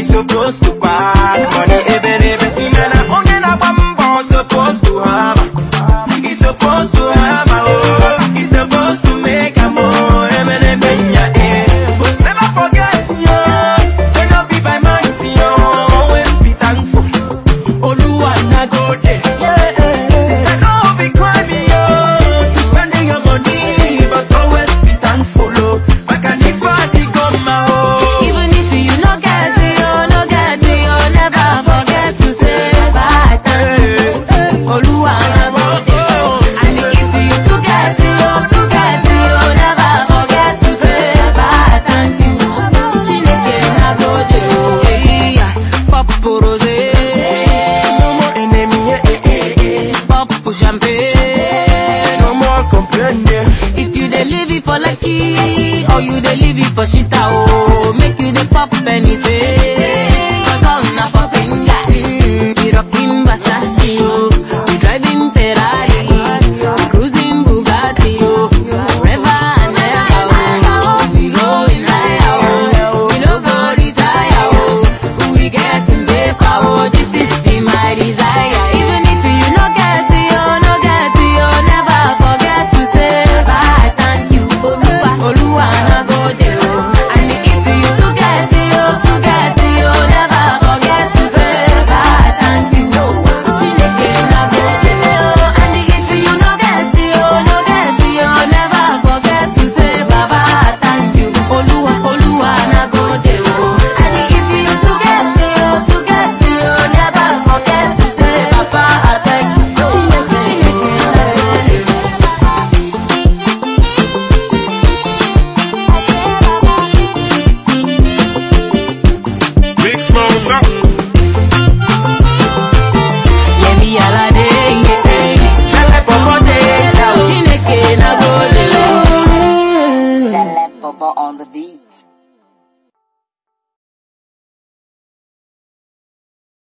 He's supposed to pack money, even Imana only na bamba supposed to have. He's supposed to have, oh, he's supposed to make a more, but never forget, yo, say no be by mind, yo, always be thankful. Oluwa na go there, sister, no be crying, yo, to spending your money, but always be thankful, oh, back and if I dig on my own. Even if you no get it, never forget to say bye, thank you. Oluwa na go there, and if you to get it, never forget to say bye, thank you. Chineke na go there, pop rosé, No more enemy, pop champagne, no more complaining. If you dey live it for lucky, or you dey live it for shita, oh, make you dey pop anything. Cause all na popping guy, we rocking Versace, oh, we driving Ferrari, cruising Bugatti, oh, forever and ever, oh, we going higher, oh, we no go retire, oh, we getting paper, oh, this is my desire. Even if you no get it, never forget to say bye, thank you. Oluwa na go there, oh, and if you to get it, never forget to say bye, thank you. Chineke na go there, oh, and if you no get it, never forget to say baba, thank you. Oluwa na go there, oh, and if you to get it, never forget to say baba, thank you. Chineke na Big Smosa. Let me alade, Sele popo de Chineke na go there. Celeb Bobo on the beat.